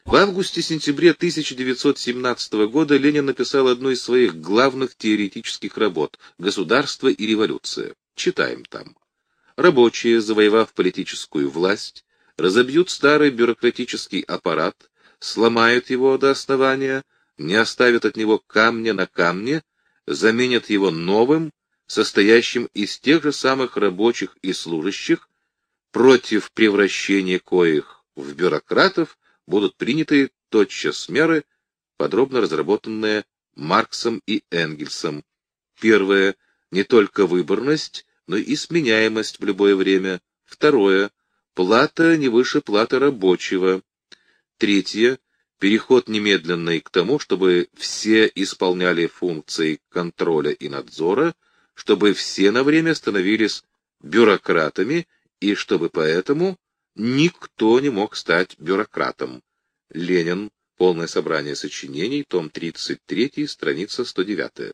В августе-сентябре 1917 года Ленин написал одну из своих главных теоретических работ «Государство и революция». Читаем там. Рабочие, завоевав политическую власть, разобьют старый бюрократический аппарат, сломают его до основания, не оставят от него камня на камне, заменят его новым, состоящим из тех же самых рабочих и служащих, против превращения коих в бюрократов будут приняты тотчас меры, подробно разработанные Марксом и Энгельсом. Первое — не только выборность, но и сменяемость в любое время. Второе — плата не выше платы рабочего. Третье — переход немедленный к тому, чтобы все исполняли функции контроля и надзора, чтобы все на время становились бюрократами и чтобы поэтому никто не мог стать бюрократом. Ленин. Полное собрание сочинений. Том 33, страница 109.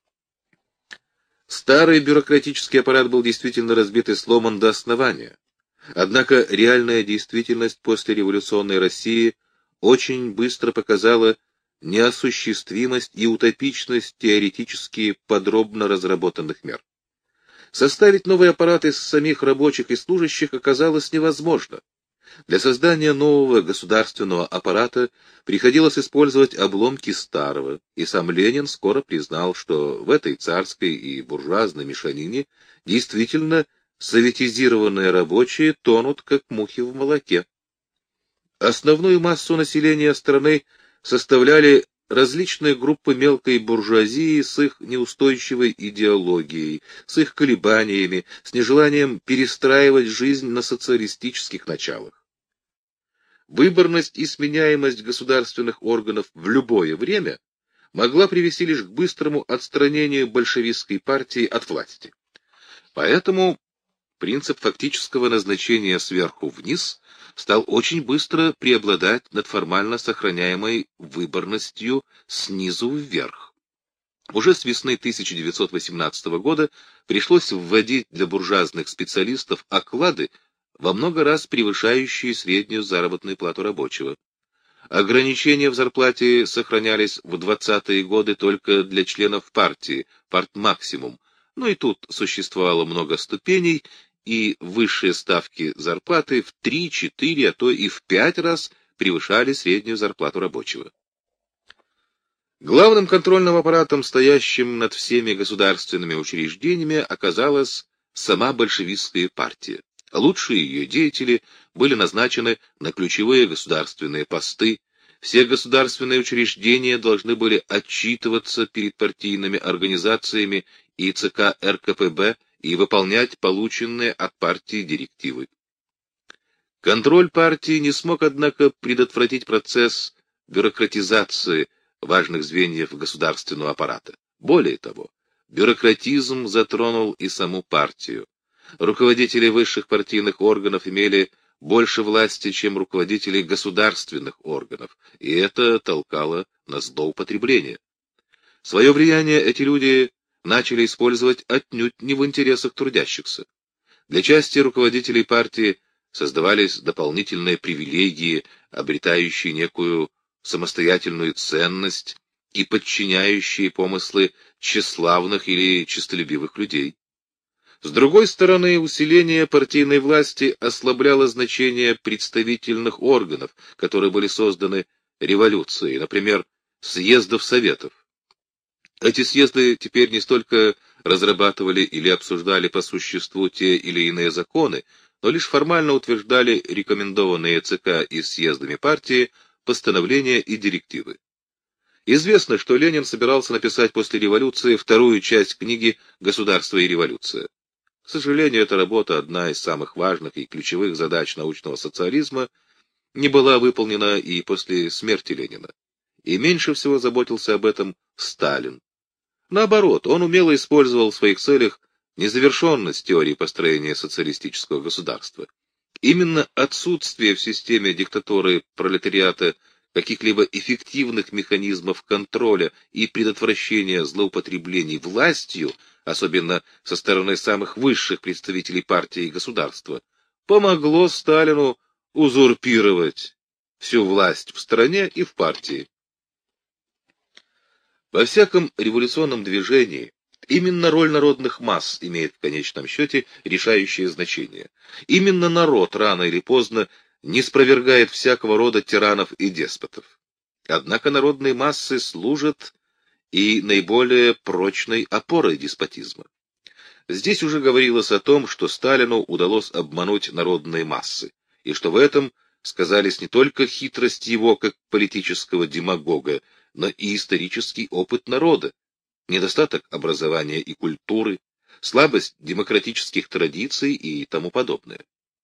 Старый бюрократический аппарат был действительно разбит и сломан до основания. Однако реальная действительность после революционной России очень быстро показала неосуществимость и утопичность теоретически подробно разработанных мер. Составить новый аппарат из самих рабочих и служащих оказалось невозможно. Для создания нового государственного аппарата приходилось использовать обломки старого, и сам Ленин скоро признал, что в этой царской и буржуазной мешанине действительно советизированные рабочие тонут, как мухи в молоке. Основную массу населения страны составляли различные группы мелкой буржуазии с их неустойчивой идеологией, с их колебаниями, с нежеланием перестраивать жизнь на социалистических началах. Выборность и сменяемость государственных органов в любое время могла привести лишь к быстрому отстранению большевистской партии от власти. Поэтому принцип фактического назначения сверху вниз стал очень быстро преобладать над формально сохраняемой выборностью снизу вверх. Уже с весны 1918 года пришлось вводить для буржуазных специалистов оклады, во много раз превышающие среднюю заработную плату рабочего. Ограничения в зарплате сохранялись в 20-е годы только для членов партии, партмаксимум, но и тут существовало много ступеней, и высшие ставки зарплаты в 3, 4, а то и в 5 раз превышали среднюю зарплату рабочего. Главным контрольным аппаратом, стоящим над всеми государственными учреждениями, оказалась сама большевистская партия. Лучшие ее деятели были назначены на ключевые государственные посты, все государственные учреждения должны были отчитываться перед партийными организациями и ЦК РКПБ и выполнять полученные от партии директивы. Контроль партии не смог, однако, предотвратить процесс бюрократизации важных звеньев государственного аппарата. Более того, бюрократизм затронул и саму партию. Руководители высших партийных органов имели больше власти, чем руководители государственных органов, и это толкало на злоупотребление. Свое влияние эти люди начали использовать отнюдь не в интересах трудящихся. Для части руководителей партии создавались дополнительные привилегии, обретающие некую самостоятельную ценность и подчиняющие помыслы тщеславных или честолюбивых людей. С другой стороны, усиление партийной власти ослабляло значение представительных органов, которые были созданы революцией, например, съездов советов. Эти съезды теперь не столько разрабатывали или обсуждали по существу те или иные законы, но лишь формально утверждали рекомендованные ЦК и съездами партии постановления и директивы. Известно, что Ленин собирался написать после революции вторую часть книги «Государство и революция». К сожалению, эта работа, одна из самых важных и ключевых задач научного социализма, не была выполнена и после смерти Ленина. И меньше всего заботился об этом Сталин. Наоборот, он умело использовал в своих целях незавершенность теории построения социалистического государства. Именно отсутствие в системе диктатуры пролетариата каких-либо эффективных механизмов контроля и предотвращения злоупотреблений властью, особенно со стороны самых высших представителей партии и государства, помогло Сталину узурпировать всю власть в стране и в партии. Во всяком революционном движении именно роль народных масс имеет в конечном счете решающее значение. Именно народ рано или поздно не спровергает всякого рода тиранов и деспотов. Однако народные массы служат и наиболее прочной опорой деспотизма. Здесь уже говорилось о том, что Сталину удалось обмануть народные массы, и что в этом сказались не только хитрость его как политического демагога, но и исторический опыт народа, недостаток образования и культуры, слабость демократических традиций и тому подобное.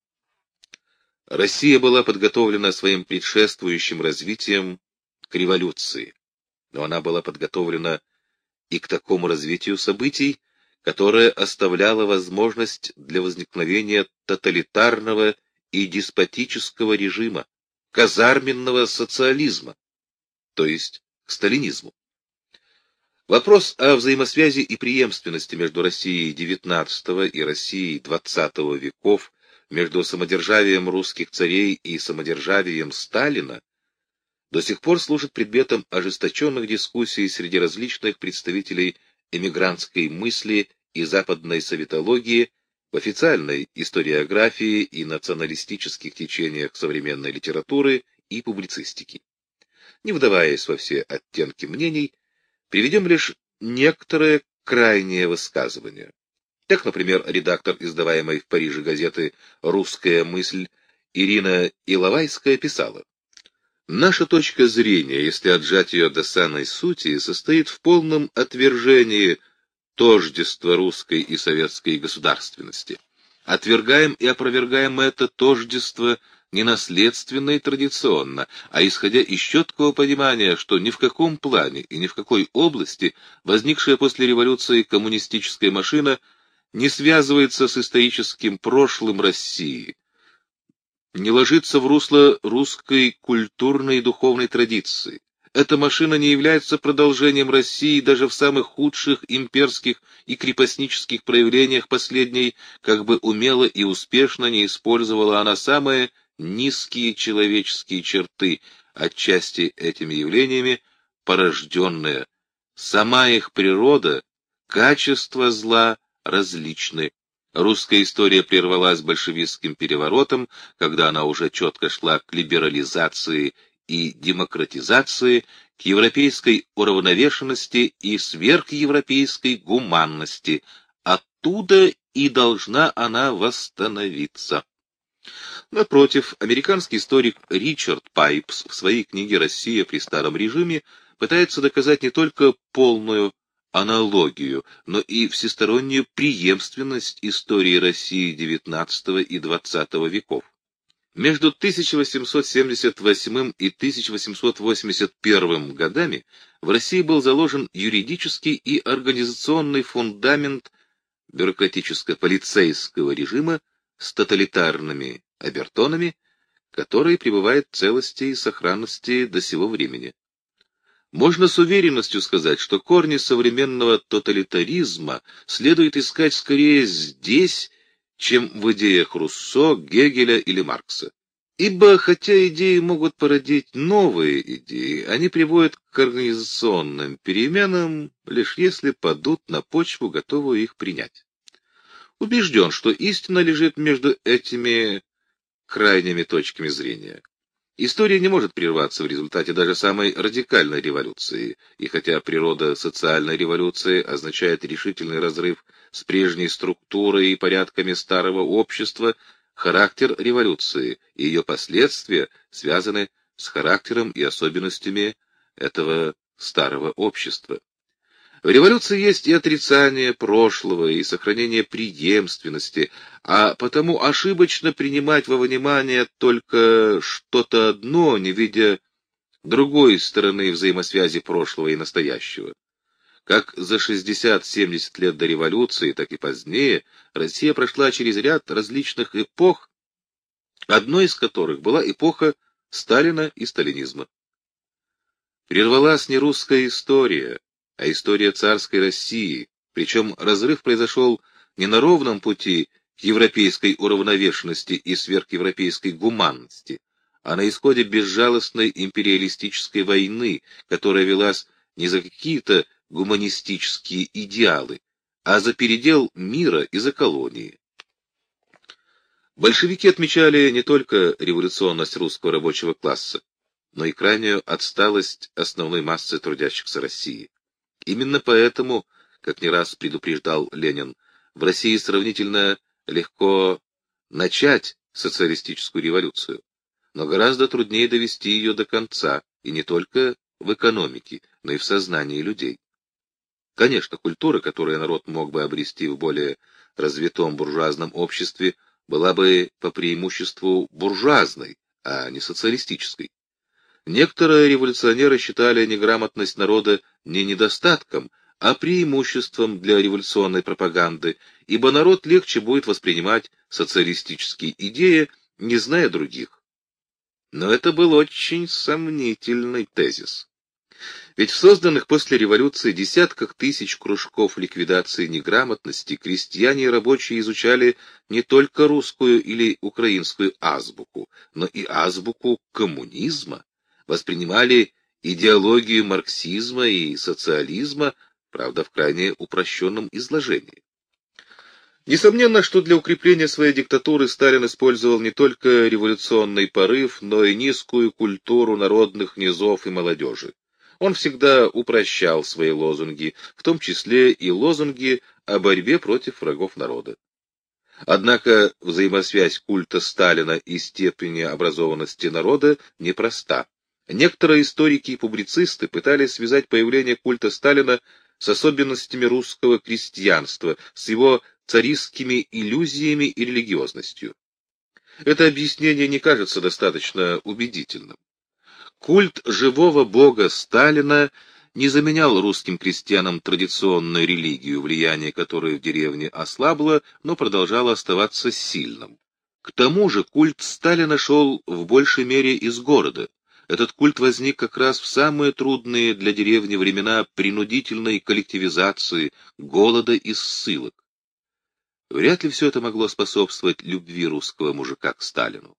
Россия была подготовлена своим предшествующим развитием к революции, но она была подготовлена и к такому развитию событий, которое оставляло возможность для возникновения тоталитарного и деспотического режима, казарменного социализма, то есть к сталинизму. Вопрос о взаимосвязи и преемственности между Россией XIX и Россией XX веков, между самодержавием русских царей и самодержавием Сталина, до сих пор служит предметом ожесточенных дискуссий среди различных представителей эмигрантской мысли и западной советологии, в официальной историографии и националистических течениях современной литературы и публицистики. Не вдаваясь во все оттенки мнений, приведем лишь некоторые крайние высказывания. Так, например, редактор издаваемой в Париже газеты «Русская мысль» Ирина Иловайская писала: «Наша точка зрения, если отжать ее до самой сути, состоит в полном отвержении тождества русской и советской государственности. Отвергаем и опровергаем это тождество не наследственно и традиционно, а исходя из четкого понимания, что ни в каком плане и ни в какой области возникшая после революции коммунистическая машина не связывается с историческим прошлым России, не ложится в русло русской культурной и духовной традиции. Эта машина не является продолжением России даже в самых худших имперских и крепостнических проявлениях последней, как бы умело и успешно не использовала она самые низкие человеческие черты, отчасти этими явлениями порожденные. Сама их природа, качества зла различны. Русская история прервалась большевистским переворотом, когда она уже четко шла к либерализации и демократизации, к европейской уравновешенности и сверхевропейской гуманности. Оттуда и должна она восстановиться. Напротив, американский историк Ричард Пайпс в своей книге «Россия при старом режиме» пытается доказать не только полную аналогию, но и всестороннюю преемственность истории России XIX и XX веков. Между 1878 и 1881 годами в России был заложен юридический и организационный фундамент бюрократическо-полицейского режима с тоталитарными обертонами, который пребывает в целости и сохранности до сего времени. Можно с уверенностью сказать, что корни современного тоталитаризма следует искать скорее здесь, чем в идеях Руссо, Гегеля или Маркса. Ибо, хотя идеи могут породить новые идеи, они приводят к организационным переменам, лишь если падут на почву, готовую их принять. Убежден, что истина лежит между этими крайними точками зрения. История не может прерваться в результате даже самой радикальной революции, и хотя природа социальной революции означает решительный разрыв с прежней структурой и порядками старого общества, характер революции и ее последствия связаны с характером и особенностями этого старого общества. В революции есть и отрицание прошлого, и сохранение преемственности, а потому ошибочно принимать во внимание только что-то одно, не видя другой стороны взаимосвязи прошлого и настоящего. Как за 60-70 лет до революции, так и позднее Россия прошла через ряд различных эпох, одной из которых была эпоха Сталина и сталинизма. Прервалась не русская история, а история царской России, причем разрыв произошел не на ровном пути к европейской уравновешенности и сверхевропейской гуманности, а на исходе безжалостной империалистической войны, которая велась не за какие-то гуманистические идеалы, а за передел мира и за колонии. Большевики отмечали не только революционность русского рабочего класса, но и крайнюю отсталость основной массы трудящихся России. Именно поэтому, как не раз предупреждал Ленин, в России сравнительно легко начать социалистическую революцию, но гораздо труднее довести ее до конца, и не только в экономике, но и в сознании людей. Конечно, культура, которую народ мог бы обрести в более развитом буржуазном обществе, была бы по преимуществу буржуазной, а не социалистической. Некоторые революционеры считали неграмотность народа не недостатком, а преимуществом для революционной пропаганды, ибо народ легче будет воспринимать социалистические идеи, не зная других. Но это был очень сомнительный тезис. Ведь в созданных после революции десятках тысяч кружков ликвидации неграмотности крестьяне и рабочие изучали не только русскую или украинскую азбуку, но и азбуку коммунизма, воспринимали идеологию марксизма и социализма, правда, в крайне упрощенном изложении. Несомненно, что для укрепления своей диктатуры Сталин использовал не только революционный порыв, но и низкую культуру народных низов и молодежи. Он всегда упрощал свои лозунги, в том числе и лозунги о борьбе против врагов народа. Однако взаимосвязь культа Сталина и степени образованности народа непроста. Некоторые историки и публицисты пытались связать появление культа Сталина с особенностями русского крестьянства, с его царистскими иллюзиями и религиозностью. Это объяснение не кажется достаточно убедительным. Культ живого бога Сталина не заменял русским крестьянам традиционную религию, влияние которой в деревне ослабло, но продолжало оставаться сильным. К тому же культ Сталина шел в большей мере из города. Этот культ возник как раз в самые трудные для деревни времена принудительной коллективизации, голода и ссылок. Вряд ли все это могло способствовать любви русского мужика к Сталину.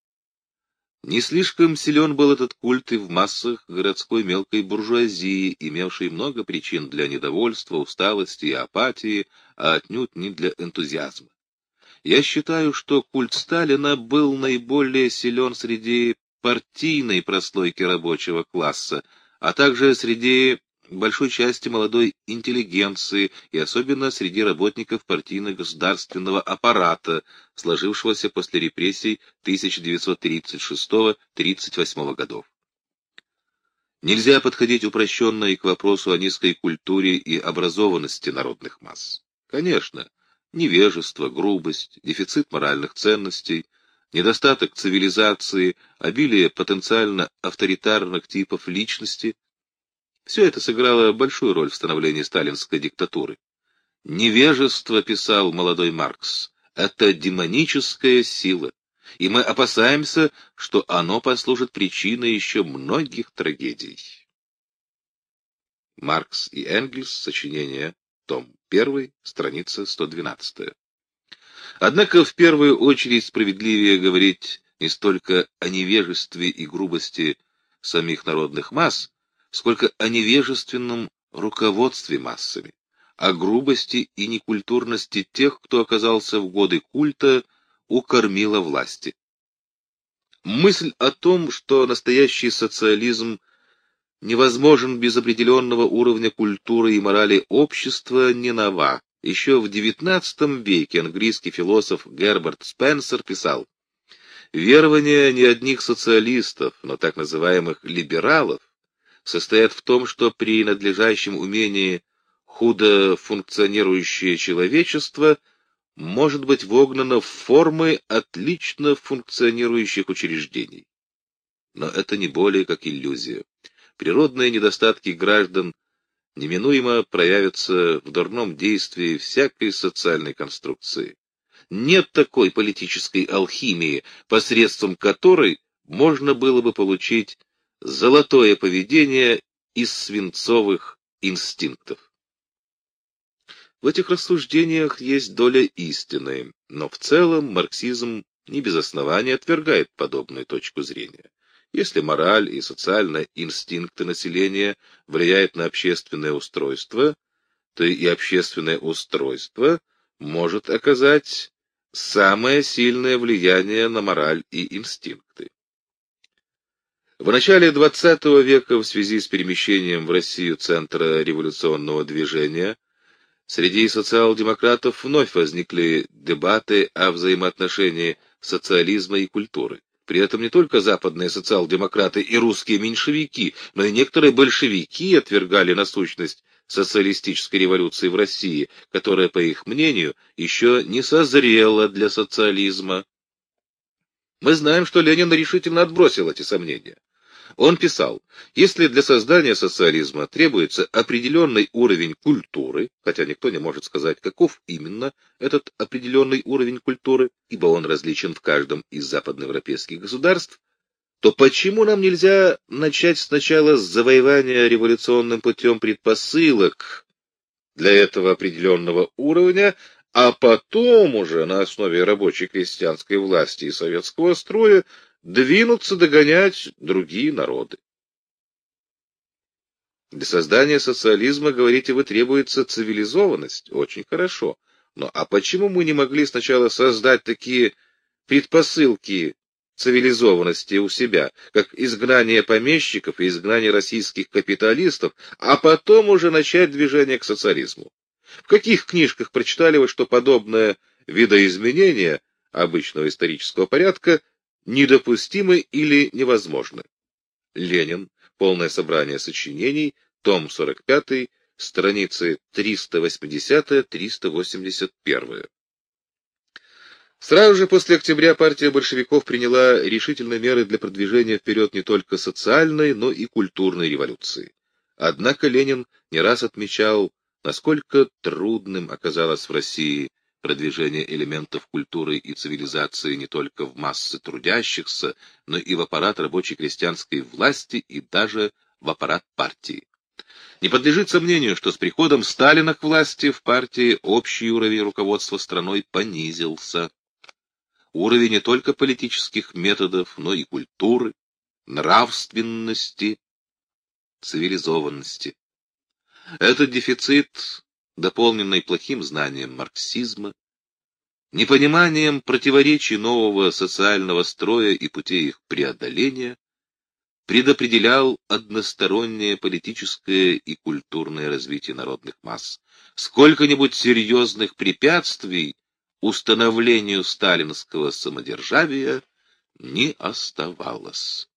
Не слишком силен был этот культ и в массах городской мелкой буржуазии, имевшей много причин для недовольства, усталости и апатии, а отнюдь не для энтузиазма. Я считаю, что культ Сталина был наиболее силен среди партийной прослойки рабочего класса, а также среди большой части молодой интеллигенции и особенно среди работников партийно-государственного аппарата, сложившегося после репрессий 1936-38 годов. Нельзя подходить упрощенно и к вопросу о низкой культуре и образованности народных масс. Конечно, невежество, грубость, дефицит моральных ценностей, недостаток цивилизации, обилие потенциально авторитарных типов личности — все это сыграло большую роль в становлении сталинской диктатуры. «Невежество», — писал молодой Маркс, — «это демоническая сила, и мы опасаемся, что оно послужит причиной еще многих трагедий». Маркс и Энгельс, сочинение, том 1, страница 112. Однако в первую очередь справедливее говорить не столько о невежестве и грубости самих народных масс, сколько о невежественном руководстве массами, о грубости и некультурности тех, кто оказался в годы культа у кормила власти. Мысль о том, что настоящий социализм невозможен без определенного уровня культуры и морали общества, не нова. Еще в XIX веке английский философ Герберт Спенсер писал: «Верование не одних социалистов, но так называемых либералов, состоят в том, что при надлежащем умении худо функционирующее человечество может быть вогнано в формы отлично функционирующих учреждений». Но это не более как иллюзия. Природные недостатки граждан неминуемо проявятся в дурном действии всякой социальной конструкции. Нет такой политической алхимии, посредством которой можно было бы получить золотое поведение из свинцовых инстинктов. В этих рассуждениях есть доля истины, но в целом марксизм не без основания отвергает подобную точку зрения. Если мораль и социальные инстинкты населения влияют на общественное устройство, то и общественное устройство может оказать самое сильное влияние на мораль и инстинкты. В начале XX века в связи с перемещением в Россию центра революционного движения среди социал-демократов вновь возникли дебаты о взаимоотношении социализма и культуры. При этом не только западные социал-демократы и русские меньшевики, но и некоторые большевики отвергали насущность социалистической революции в России, которая, по их мнению, еще не созрела для социализма. Мы знаем, что Ленин решительно отбросил эти сомнения. Он писал: если для создания социализма требуется определенный уровень культуры, хотя никто не может сказать, каков именно этот определенный уровень культуры, ибо он различен в каждом из западноевропейских государств, то почему нам нельзя начать сначала с завоевания революционным путем предпосылок для этого определенного уровня, а потом уже на основе рабочей крестьянской власти и советского строя двинуться догонять другие народы? Для создания социализма, говорите вы, требуется цивилизованность. Очень хорошо. Но а почему мы не могли сначала создать такие предпосылки цивилизованности у себя, как изгнание помещиков и изгнание российских капиталистов, а потом уже начать движение к социализму? В каких книжках прочитали вы, что подобное видоизменение обычного исторического порядка недопустимы или невозможны? Ленин. Полное собрание сочинений. Том 45. Страницы 380-381. Сразу же после октября партия большевиков приняла решительные меры для продвижения вперед не только социальной, но и культурной революции. Однако Ленин не раз отмечал, насколько трудным оказалось в России продвижение элементов культуры и цивилизации не только в массы трудящихся, но и в аппарат рабочей крестьянской власти и даже в аппарат партии. Не подлежит сомнению, что с приходом Сталина к власти в партии общий уровень руководства страной понизился. Уровень не только политических методов, но и культуры, нравственности, цивилизованности. Этот дефицит, дополненный плохим знанием марксизма, непониманием противоречий нового социального строя и путей их преодоления, предопределял одностороннее политическое и культурное развитие народных масс. Сколько-нибудь серьезных препятствий установлению сталинского самодержавия не оставалось.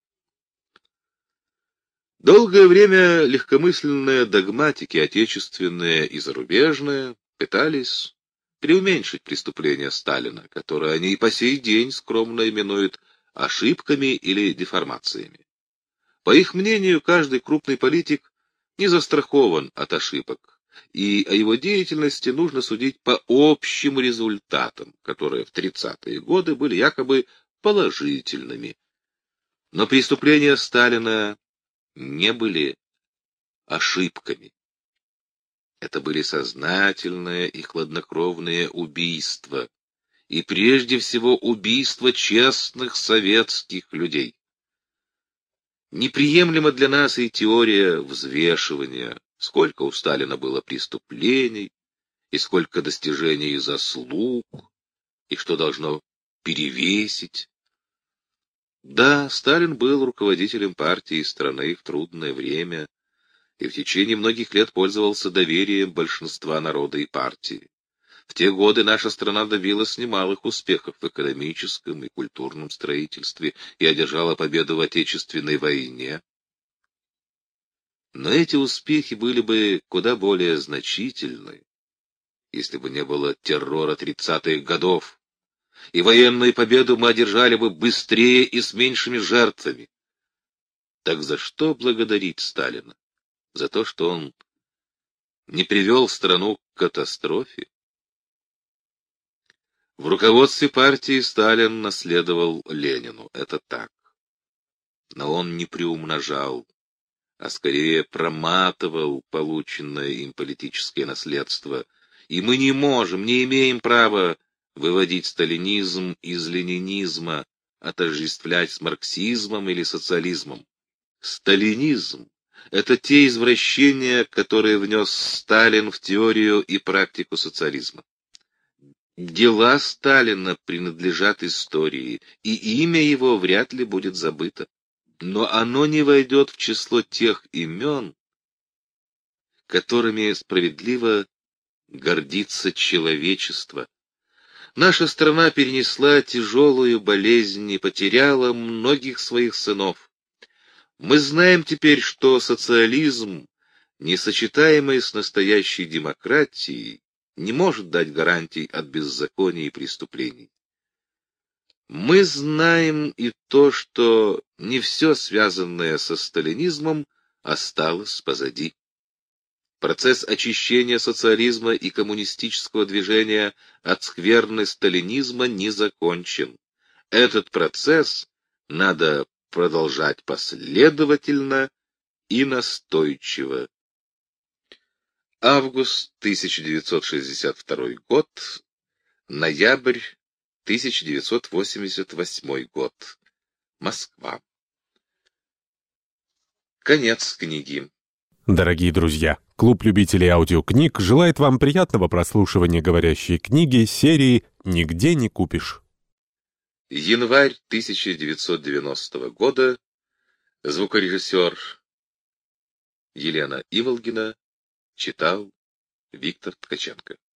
Долгое время легкомысленные догматики, отечественные и зарубежные, пытались преуменьшить преступления Сталина, которые они и по сей день скромно именуют ошибками или деформациями. По их мнению, каждый крупный политик не застрахован от ошибок, и о его деятельности нужно судить по общим результатам, которые в 30-е годы были якобы положительными. Но преступления Сталина не были ошибками. Это были сознательные и хладнокровные убийства, и прежде всего убийства честных советских людей. Неприемлема для нас и теория взвешивания, сколько у Сталина было преступлений, и сколько достижений и заслуг, и что должно перевесить. Да, Сталин был руководителем партии страны в трудное время и в течение многих лет пользовался доверием большинства народа и партии. В те годы наша страна добилась немалых успехов в экономическом и культурном строительстве и одержала победу в Отечественной войне. Но эти успехи были бы куда более значительны, если бы не было террора 30-х годов, и военную победу мы одержали бы быстрее и с меньшими жертвами. Так за что благодарить Сталина? За то, что он не привел страну к катастрофе? В руководстве партии Сталин наследовал Ленину, это так. Но он не приумножал, а скорее проматывал полученное им политическое наследство, и мы не можем, не имеем права выводить сталинизм из ленинизма, отождествлять с марксизмом или социализмом. Сталинизм — это те извращения, которые внес Сталин в теорию и практику социализма. Дела Сталина принадлежат истории, и имя его вряд ли будет забыто. Но оно не войдет в число тех имен, которыми справедливо гордится человечество. Наша страна перенесла тяжелую болезнь и потеряла многих своих сынов. Мы знаем теперь, что социализм, несочетаемый с настоящей демократией, не может дать гарантий от беззакония и преступлений. Мы знаем и то, что не все связанное со сталинизмом осталось позади. Процесс очищения социализма и коммунистического движения от скверны сталинизма не закончен. Этот процесс надо продолжать последовательно и настойчиво. Август 1962 год, ноябрь 1988 год. Москва. Конец книги. Дорогие друзья, клуб любителей аудиокниг желает вам приятного прослушивания говорящей книги серии «Нигде не купишь». Январь 1990 года. Звукорежиссер Елена Иволгина читал Виктор Ткаченко.